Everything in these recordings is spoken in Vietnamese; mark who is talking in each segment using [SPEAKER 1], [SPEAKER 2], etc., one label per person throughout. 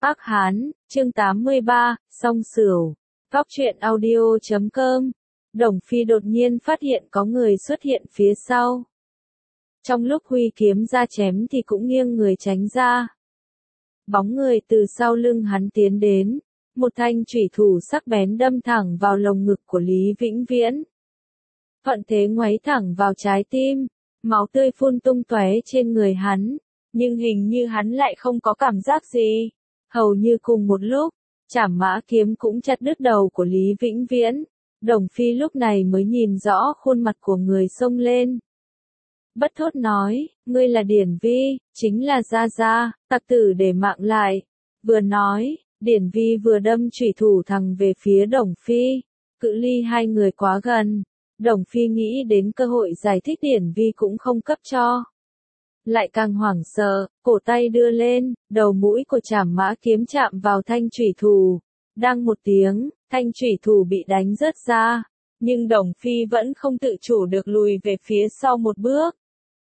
[SPEAKER 1] Ác Hán, chương 83, Song Sửu. Góc truyện audio.com. Đồng Phi đột nhiên phát hiện có người xuất hiện phía sau. Trong lúc huy kiếm ra chém thì cũng nghiêng người tránh ra. Bóng người từ sau lưng hắn tiến đến, một thanh chủy thủ sắc bén đâm thẳng vào lồng ngực của Lý Vĩnh Viễn. Thuận thế ngoáy thẳng vào trái tim, máu tươi phun tung tóe trên người hắn, nhưng hình như hắn lại không có cảm giác gì. Hầu như cùng một lúc, Trảm Mã kiếm cũng chặt đứt đầu của Lý Vĩnh Viễn. Đồng Phi lúc này mới nhìn rõ khuôn mặt của người xông lên. Bất thốt nói, ngươi là Điển Vi, chính là Gia Gia, tặc tử để mạng lại. Vừa nói, Điển Vi vừa đâm chủy thủ thẳng về phía Đồng Phi. Cự ly hai người quá gần, Đồng Phi nghĩ đến cơ hội giải thích Điển Vi cũng không cấp cho. Lại càng hoảng sợ, cổ tay đưa lên, đầu mũi của Trảm Mã kiếm chạm vào thanh chủy thủ. Đang một tiếng, thanh chủy thủ bị đánh rớt ra, nhưng Đồng Phi vẫn không tự chủ được lùi về phía sau một bước.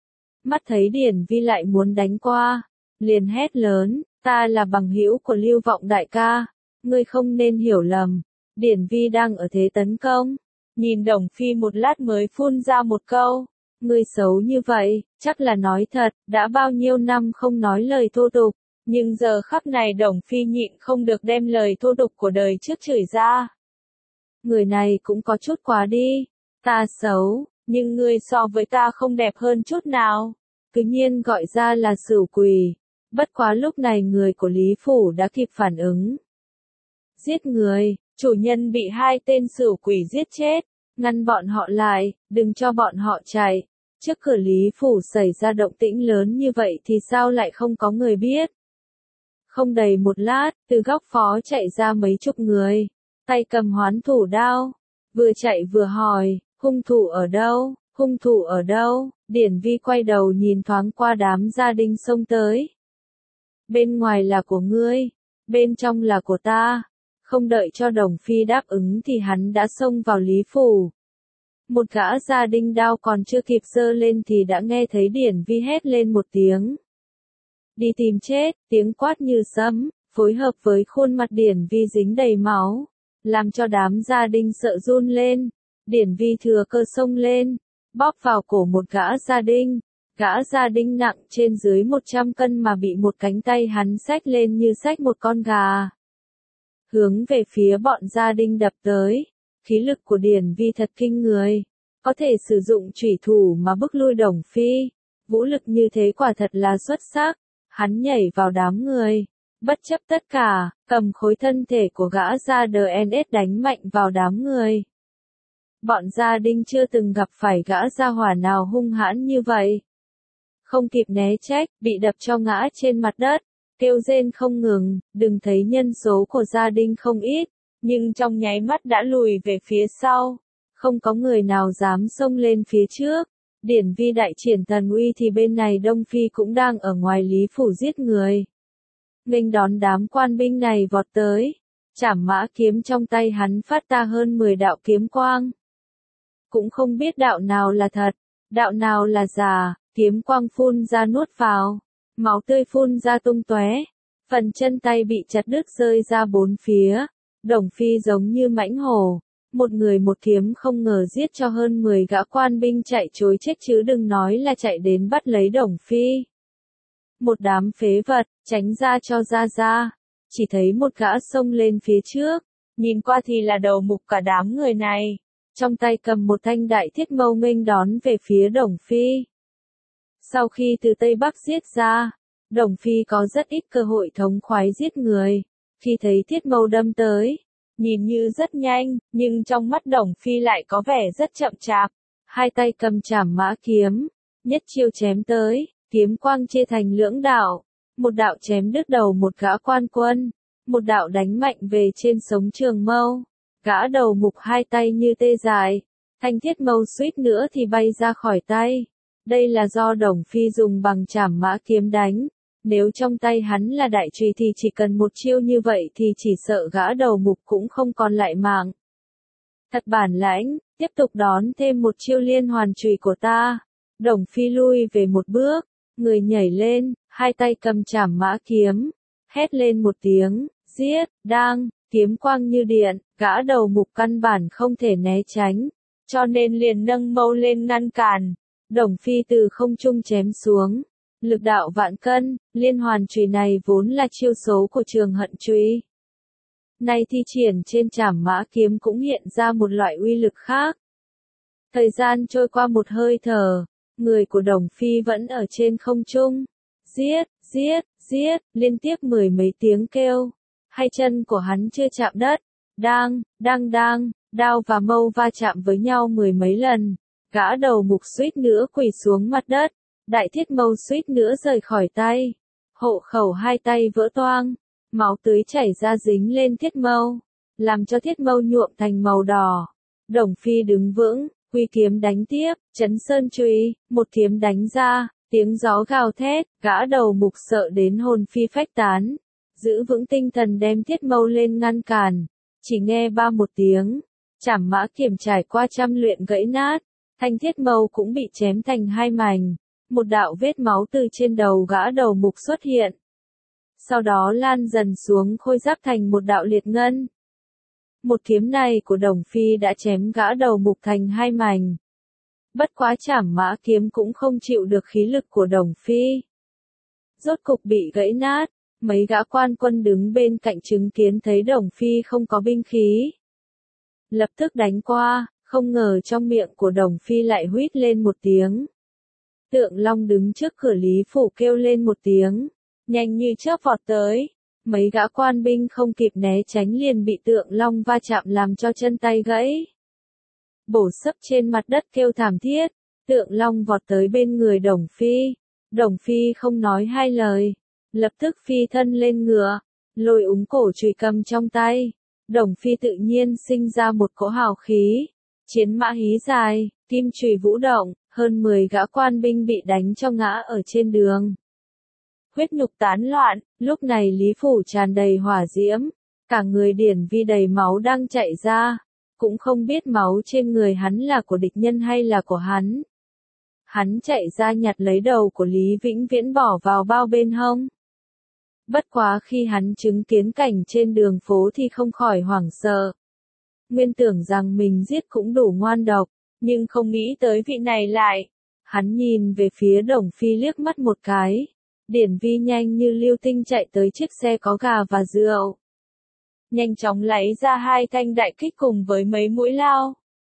[SPEAKER 1] Mắt thấy Điển Vi lại muốn đánh qua, liền hét lớn, ta là bằng hữu của Lưu Vọng đại ca, ngươi không nên hiểu lầm. Điển Vi đang ở thế tấn công, nhìn Đồng Phi một lát mới phun ra một câu, ngươi xấu như vậy, chắc là nói thật, đã bao nhiêu năm không nói lời thô tục, nhưng giờ khắc này Đồng Phi nhịn không được đem lời thô tục của đời trước chửi ra. Người này cũng có chút quá đi, ta xấu, nhưng ngươi so với ta không đẹp hơn chút nào, cứ nhiên gọi ra là Sửu Quỷ. Bất quá lúc này người của Lý Phủ đã kịp phản ứng. Giết người, chủ nhân bị hai tên Sửu Quỷ giết chết, ngăn bọn họ lại, đừng cho bọn họ chạy. Trước cửa Lý Phủ xảy ra động tĩnh lớn như vậy thì sao lại không có người biết. Không đầy một lát, từ góc phó chạy ra mấy chục người, tay cầm hoán thủ đao, vừa chạy vừa hỏi, hung thủ ở đâu, hung thủ ở đâu. Điển Vi quay đầu nhìn thoáng qua đám gia đình xông tới. Bên ngoài là của ngươi, bên trong là của ta. Không đợi cho Đồng Phi đáp ứng thì hắn đã xông vào Lý Phủ. Một gã gia đình đao còn chưa kịp giơ lên thì đã nghe thấy Điển Vi hét lên một tiếng. Đi tìm chết, tiếng quát như sấm, phối hợp với khuôn mặt Điển Vi dính đầy máu, làm cho đám gia đình sợ run lên. Điển Vi thừa cơ xông lên, bóp vào cổ một gã gia đình nặng trên dưới 100 cân mà bị một cánh tay hắn xách lên như xách một con gà. Hướng về phía bọn gia đình đập tới, khí lực của Điển Vi thật kinh người, có thể sử dụng chủy thủ mà bức lui Đồng Phi, vũ lực như thế quả thật là xuất sắc. Hắn nhảy vào đám người, bất chấp tất cả, cầm khối thân thể của gã gia DNS đánh mạnh vào đám người. Bọn gia đình chưa từng gặp phải gã gia hỏa nào hung hãn như vậy. Không kịp né trách, bị đập cho ngã trên mặt đất, kêu rên không ngừng. Đừng thấy nhân số của gia đình không ít, nhưng trong nháy mắt đã lùi về phía sau. Không có người nào dám xông lên phía trước. Điển Vi đại triển thần uy thì bên này Đông Phi cũng đang ở ngoài Lý Phủ giết người. Nghênh đón đám quan binh này vọt tới. Trảm Mã kiếm trong tay hắn phát ra hơn 10 đạo kiếm quang. Cũng không biết đạo nào là thật, đạo nào là giả, kiếm quang phun ra nuốt vào, máu tươi phun ra tung tóe, phần chân tay bị chặt đứt rơi ra bốn phía. Đồng Phi giống như mãnh hổ, một người một kiếm không ngờ giết cho hơn 10 gã quan binh chạy trối chết chứ đừng nói là chạy đến bắt lấy Đồng Phi. Một đám phế vật, tránh ra cho ra, chỉ thấy một gã xông lên phía trước, nhìn qua thì là đầu mục cả đám người này, trong tay cầm một thanh đại thiết mâu nghênh đón về phía Đồng Phi. Sau khi từ Tây Bắc giết ra, Đồng Phi có rất ít cơ hội thống khoái giết người, khi thấy thiết mâu đâm tới, nhìn như rất nhanh, nhưng trong mắt Đồng Phi lại có vẻ rất chậm chạp. Hai tay cầm Trảm Mã kiếm, nhất chiêu chém tới, kiếm quang chia thành lưỡng đạo. Một đạo chém đứt đầu một gã quan quân, một đạo đánh mạnh về trên sống trường mâu. Gã đầu mục hai tay như tê dại, thanh thiết mâu suýt nữa thì bay ra khỏi tay. Đây là do Đồng Phi dùng bằng Trảm Mã kiếm đánh. Nếu trong tay hắn là đại chùy thì chỉ cần một chiêu như vậy thì chỉ sợ gã đầu mục cũng không còn lại mạng. Thật bản lãnh, tiếp tục đón thêm một chiêu liên hoàn chùy của ta. Đồng Phi lui về một bước, người nhảy lên, hai tay cầm Trảm Mã kiếm, hét lên một tiếng, giết, đang, kiếm quang như điện, gã đầu mục căn bản không thể né tránh, cho nên liền nâng mâu lên ngăn cản. Đồng Phi từ không trung chém xuống, lực đạo vạn cân, liên hoàn chùy này vốn là chiêu số của Trường Hận chùy. Nay thi triển trên Trảm Mã kiếm cũng hiện ra một loại uy lực khác. Thời gian trôi qua một hơi thở, người của Đồng Phi vẫn ở trên không trung. Giết, giết, giết, liên tiếp mười mấy tiếng kêu. Hai chân của hắn chưa chạm đất. Đang, đao và mâu va chạm với nhau mười mấy lần. Gã đầu mục suýt nữa quỳ xuống mặt đất. Đại thiết mâu suýt nữa rời khỏi tay. Hộ khẩu hai tay vỡ toang. Máu tưới chảy ra dính lên thiết mâu. Làm cho thiết mâu nhuộm thành màu đỏ. Đồng Phi đứng vững, huy kiếm đánh tiếp, chấn sơn chùy, một kiếm đánh ra, tiếng gió gào thét, gã đầu mục sợ đến hồn phi phách tán. Giữ vững tinh thần đem thiết mâu lên ngăn cản. Chỉ nghe ba một tiếng, Trảm Mã kiếm trải qua trăm luyện gãy nát, thanh thiết mâu cũng bị chém thành hai mảnh. Một đạo vết máu từ trên đầu gã đầu mục xuất hiện. Sau đó lan dần xuống khôi giáp thành một đạo liệt ngân. Một kiếm này của Đồng Phi đã chém gã đầu mục thành hai mảnh. Bất quá Trảm Mã kiếm cũng không chịu được khí lực của Đồng Phi. Rốt cục bị gãy nát, mấy gã quan quân đứng bên cạnh chứng kiến thấy Đồng Phi không có binh khí. Lập tức đánh qua, không ngờ trong miệng của Đồng Phi lại huýt lên một tiếng. Tượng Long đứng trước cửa Lý Phủ kêu lên một tiếng, nhanh như chớp vọt tới. Mấy gã quan binh không kịp né tránh liền bị Tượng Long va chạm làm cho chân tay gãy. Bổ sấp trên mặt đất kêu thảm thiết, Tượng Long vọt tới bên người Đồng Phi. Đồng Phi không nói hai lời, lập tức phi thân lên ngựa, lôi úng cổ chùy cầm trong tay. Đồng Phi tự nhiên sinh ra một cỗ hào khí, chiến mã hí dài, kim chùy vũ động, hơn 10 gã quan binh bị đánh cho ngã ở trên đường. Huyết nhục tán loạn, lúc này Lý Phủ tràn đầy hỏa diễm, cả người Điển Vi đầy máu đang chảy ra, cũng không biết máu trên người hắn là của địch nhân hay là của hắn. Hắn chạy ra nhặt lấy đầu của Lý Vĩnh Viễn bỏ vào bao bên hông. Bất quá khi hắn chứng kiến cảnh trên đường phố thì không khỏi hoảng sợ. Nguyên tưởng rằng mình giết cũng đủ ngoan độc, nhưng không nghĩ tới vị này lại. Hắn nhìn về phía Đồng Phi liếc mắt một cái. Điển Vi nhanh như lưu tinh chạy tới chiếc xe có gà và rượu. Nhanh chóng lấy ra 2 thanh đại kích cùng với mấy mũi lao.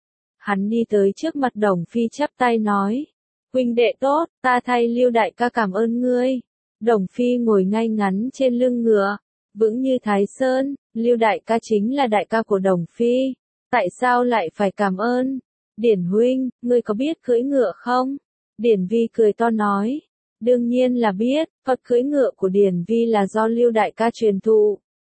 [SPEAKER 1] Hắn đi tới trước mặt Đồng Phi chắp tay nói. Huynh đệ tốt, ta thay Lưu đại ca cảm ơn ngươi. Đồng Phi ngồi ngay ngắn trên lưng ngựa, vững như Thái Sơn. Lưu đại ca chính là đại ca của Đồng Phi. Tại sao lại phải cảm ơn? Điển huynh, ngươi có biết cưỡi ngựa không? Điển Vi cười to nói. Đương nhiên là biết, thuật cưỡi ngựa của Điển Vi là do Lưu đại ca truyền thụ.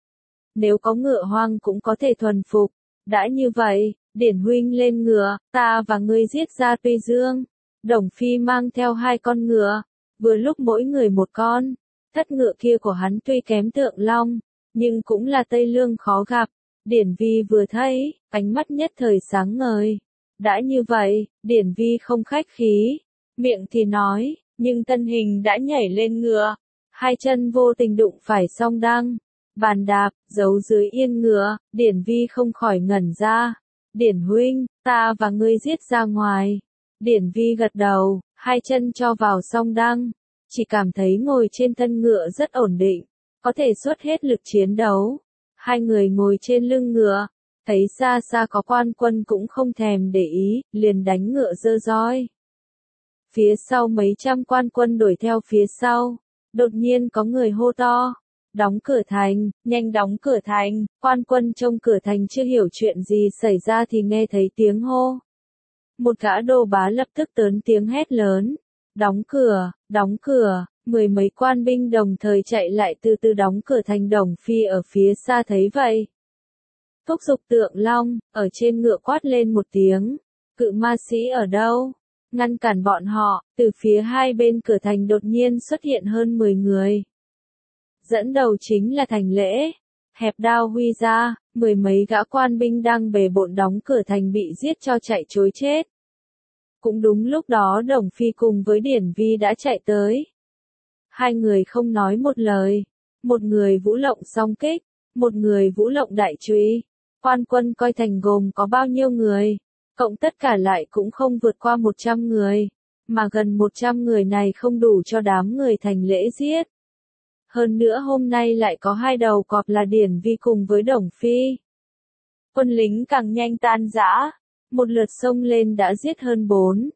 [SPEAKER 1] Nếu có ngựa hoang cũng có thể thuần phục. Đã như vậy, Điển huynh lên ngựa, ta và ngươi giết ra Tuy Dương. Đồng Phi mang theo 2 con ngựa, vừa lúc mỗi người một con. Thất ngựa kia của hắn tuy kém Tượng Long, nhưng cũng là Tây Lương khó gặp. Điển Vi vừa thấy, ánh mắt nhất thời sáng ngời. Đã như vậy, Điển Vi không khách khí, miệng thì nói, nhưng thân hình đã nhảy lên ngựa, 2 chân vô tình đụng phải song đăng, bàn đạp, giấu dưới yên ngựa. Điển Vi không khỏi ngẩn ra. Điển huynh, ta và ngươi giết ra ngoài. Điển Vi gật đầu, 2 chân cho vào song đăng, chỉ cảm thấy ngồi trên thân ngựa rất ổn định, có thể xuất hết lực chiến đấu. 2 người ngồi trên lưng ngựa, thấy xa xa có quan quân cũng không thèm để ý, liền đánh ngựa giơ roi. Phía sau mấy trăm quan quân đuổi theo phía sau, đột nhiên có người hô to. Đóng cửa thành, nhanh đóng cửa thành. Quan quân trong cửa thành chưa hiểu chuyện gì xảy ra thì nghe thấy tiếng hô. Một gã đô bá lập tức lớn tiếng hét lớn. Đóng cửa, đóng cửa. 10 mấy quan binh đồng thời chạy lại từ từ đóng cửa thành. Đồng Phi ở phía xa thấy vậy, thúc giục Tượng Long, ở trên ngựa quát lên một tiếng. Cự ma sĩ ở đâu? Ngăn cản bọn họ. Từ phía hai bên cửa thành đột nhiên xuất hiện hơn 10 người. Dẫn đầu chính là Thành Lễ. Hẹp đao huy ra, 10 mấy gã quan binh đang bề bộn đóng cửa thành bị giết cho chạy trối chết. Cũng đúng lúc đó Đồng Phi cùng với Điển Vi đã chạy tới. 2 người không nói một lời. một người vũ lộng song kích, một người vũ lộng đại trùy. Quan quân coi thành gồm có bao nhiêu người, cộng tất cả lại cũng không vượt qua 100 người, mà gần 100 người này không đủ cho đám người thành lễ giết. Hơn nữa hôm nay lại có hai đầu cọp là Điển Vi cùng với Đồng Phi. Quân lính càng nhanh tan rã, một lượt xông lên đã giết hơn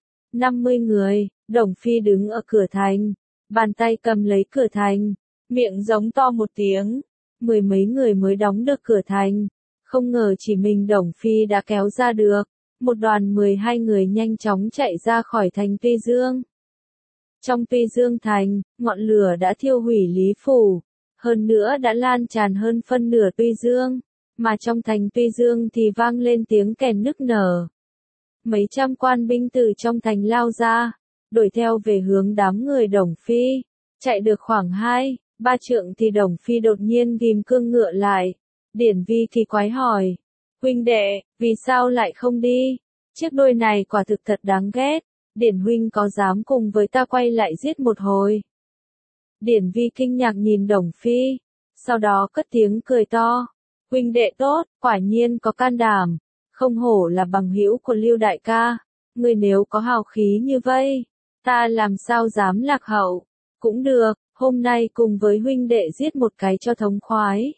[SPEAKER 1] 50 người. Đồng Phi đứng ở cửa thành, bàn tay cầm lấy cửa thành, miệng giống to một tiếng, 10 mấy người mới đóng được cửa thành. Không ngờ chỉ mình Đồng Phi đã kéo ra được, một đoàn 12 người nhanh chóng chạy ra khỏi thành Tuy Dương. Trong Tuy Dương thành, ngọn lửa đã thiêu hủy Lý Phủ, hơn nữa đã lan tràn hơn phân nửa Tuy Dương, mà trong thành Tuy Dương thì vang lên tiếng kèn nức nở. Mấy trăm quan binh từ trong thành lao ra, đuổi theo về hướng đám người Đồng Phi, chạy được khoảng 2-3 trượng thì Đồng Phi đột nhiên ghim cương ngựa lại. Điển Vi kỳ quái hỏi, huynh đệ, vì sao lại không đi? Chiếc đuôi này quả thực thật đáng ghét, Điển huynh có dám cùng với ta quay lại giết một hồi? Điển Vi kinh ngạc nhìn Đồng Phi, sau đó cất tiếng cười to, huynh đệ tốt, quả nhiên có can đảm, không hổ là bằng hữu của Lưu đại ca, ngươi nếu có hào khí như vậy, ta làm sao dám lạc hậu, cũng được, hôm nay cùng với huynh đệ giết một cái cho thống khoái.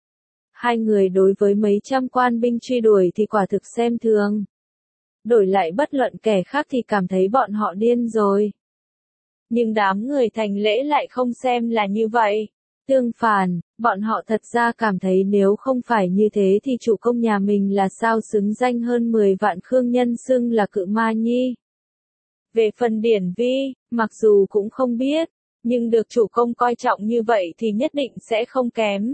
[SPEAKER 1] Hai người đối với mấy trăm quan binh truy đuổi thì quả thực xem thường. Đổi lại bất luận kẻ khác thì cảm thấy bọn họ điên rồi. Nhưng đám người thành lễ lại không xem là như vậy. Tương phản, bọn họ thật ra cảm thấy nếu không phải như thế thì chủ công nhà mình là sao xứng danh hơn 10 vạn khương nhân xưng là Cự Ma Nhi. Về phần Điển Vi, mặc dù cũng không biết, nhưng được chủ công coi trọng như vậy thì nhất định sẽ không kém.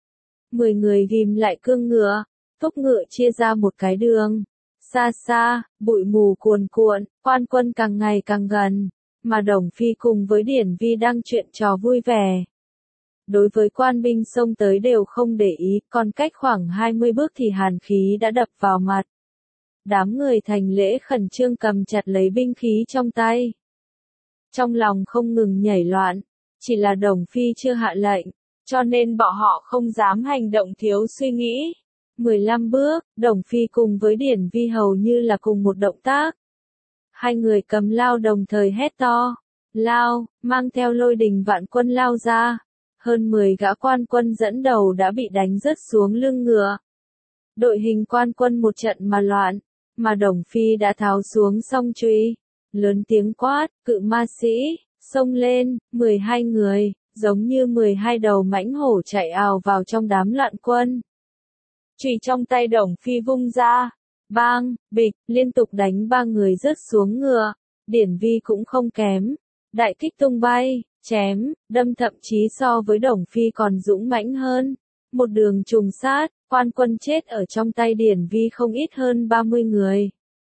[SPEAKER 1] 10 người ghim lại cương ngựa, thúc ngựa chia ra một cái đường. Xa xa, bụi mù cuồn cuộn, quan quân càng ngày càng gần, mà Đồng Phi cùng với Điển Vi đang chuyện trò vui vẻ. Đối với quan binh xông tới đều không để ý, còn cách khoảng 20 bước thì hàn khí đã đập vào mặt. Đám người thành lễ khẩn trương cầm chặt lấy binh khí trong tay. Trong lòng không ngừng nhảy loạn, chỉ là Đồng Phi chưa hạ lệnh, cho nên bọn họ không dám hành động thiếu suy nghĩ. 15 bước, Đồng Phi cùng với Điển Vi hầu như là cùng một động tác. Hai người cầm lao đồng thời hét to, lao, mang theo lôi đình vạn quân lao ra. Hơn 10 gã quan quân dẫn đầu đã bị đánh rớt xuống lưng ngựa. Đội hình quan quân một trận mà loạn, mà Đồng Phi đã tháo xuống song chùy, lớn tiếng quát, Cự Ma sĩ, xông lên, 12 người, giống như 12 đầu mãnh hổ chạy ào vào trong đám loạn quân. Chùy trong tay Đồng Phi vung ra, bang, bịch, liên tục đánh 3 người rớt xuống ngựa. Điển Vi cũng không kém, đại kích tung bay, chém, đâm thậm chí so với Đồng Phi còn dũng mãnh hơn. Một đường trùng sát, quan quân chết ở trong tay Điển Vi không ít hơn 30 người.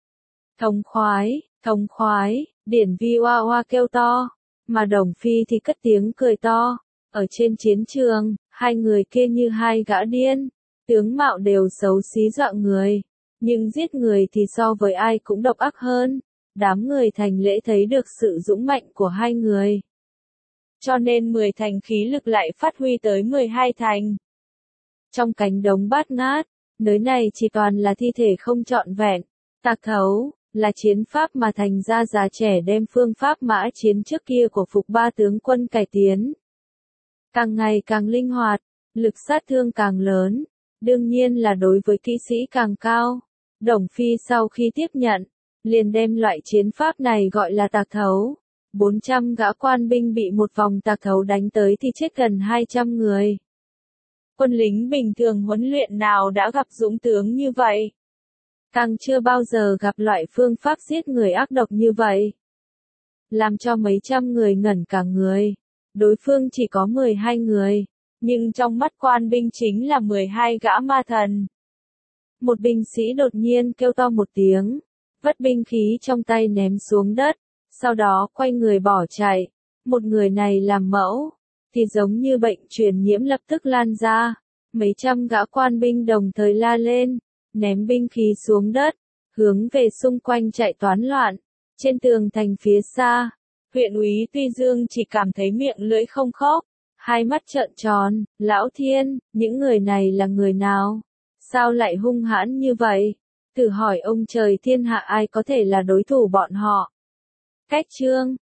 [SPEAKER 1] Thống khoái, Điển Vi oa oa kêu to, mà Đồng Phi thì cất tiếng cười to. Ở trên chiến trường, hai người kia như hai gã điên, tướng mạo đều xấu xí dọa người, nhưng giết người thì so với ai cũng độc ác hơn. Đám người thành lễ thấy được sự dũng mạnh của hai người, cho nên 10 thành khí lực lại phát huy tới 12 thành. Trong cánh đống bát ngát, nơi này chỉ toàn là thi thể không trọn vẹn. Tạc thấu, là chiến pháp mà thành ra già trẻ đem phương pháp mã chiến trước kia của Phục Ba tướng quân cải tiến. Càng ngày càng linh hoạt, lực sát thương càng lớn, đương nhiên là đối với kỵ sĩ càng cao. Đồng Phi sau khi tiếp nhận, liền đem loại chiến pháp này gọi là tạc thấu. 400 gã quan binh bị một vòng tạc thấu đánh tới thì chết gần 200 người. Quân lính bình thường huấn luyện nào đã gặp dũng tướng như vậy? Càng chưa bao giờ gặp loại phương pháp giết người ác độc như vậy. Làm cho mấy trăm người ngẩn cả người. Đối phương chỉ có 12 người, nhưng trong mắt quan binh chính là 12 gã ma thần. Một binh sĩ đột nhiên kêu to một tiếng, vất binh khí trong tay ném xuống đất, sau đó quay người bỏ chạy. Một người này làm mẫu, thì giống như bệnh truyền nhiễm lập tức lan ra. Mấy trăm gã quan binh đồng thời la lên, ném binh khí xuống đất, hướng về xung quanh chạy toán loạn. Trên tường thành phía xa, huyện úy Tuy Dương chỉ cảm thấy miệng lưỡi không khóc, Hai mắt trợn tròn, Lão Thiên, những người này là người nào? Sao lại hung hãn như vậy? Thử hỏi ông trời thiên hạ ai có thể là đối thủ bọn họ? Cách chương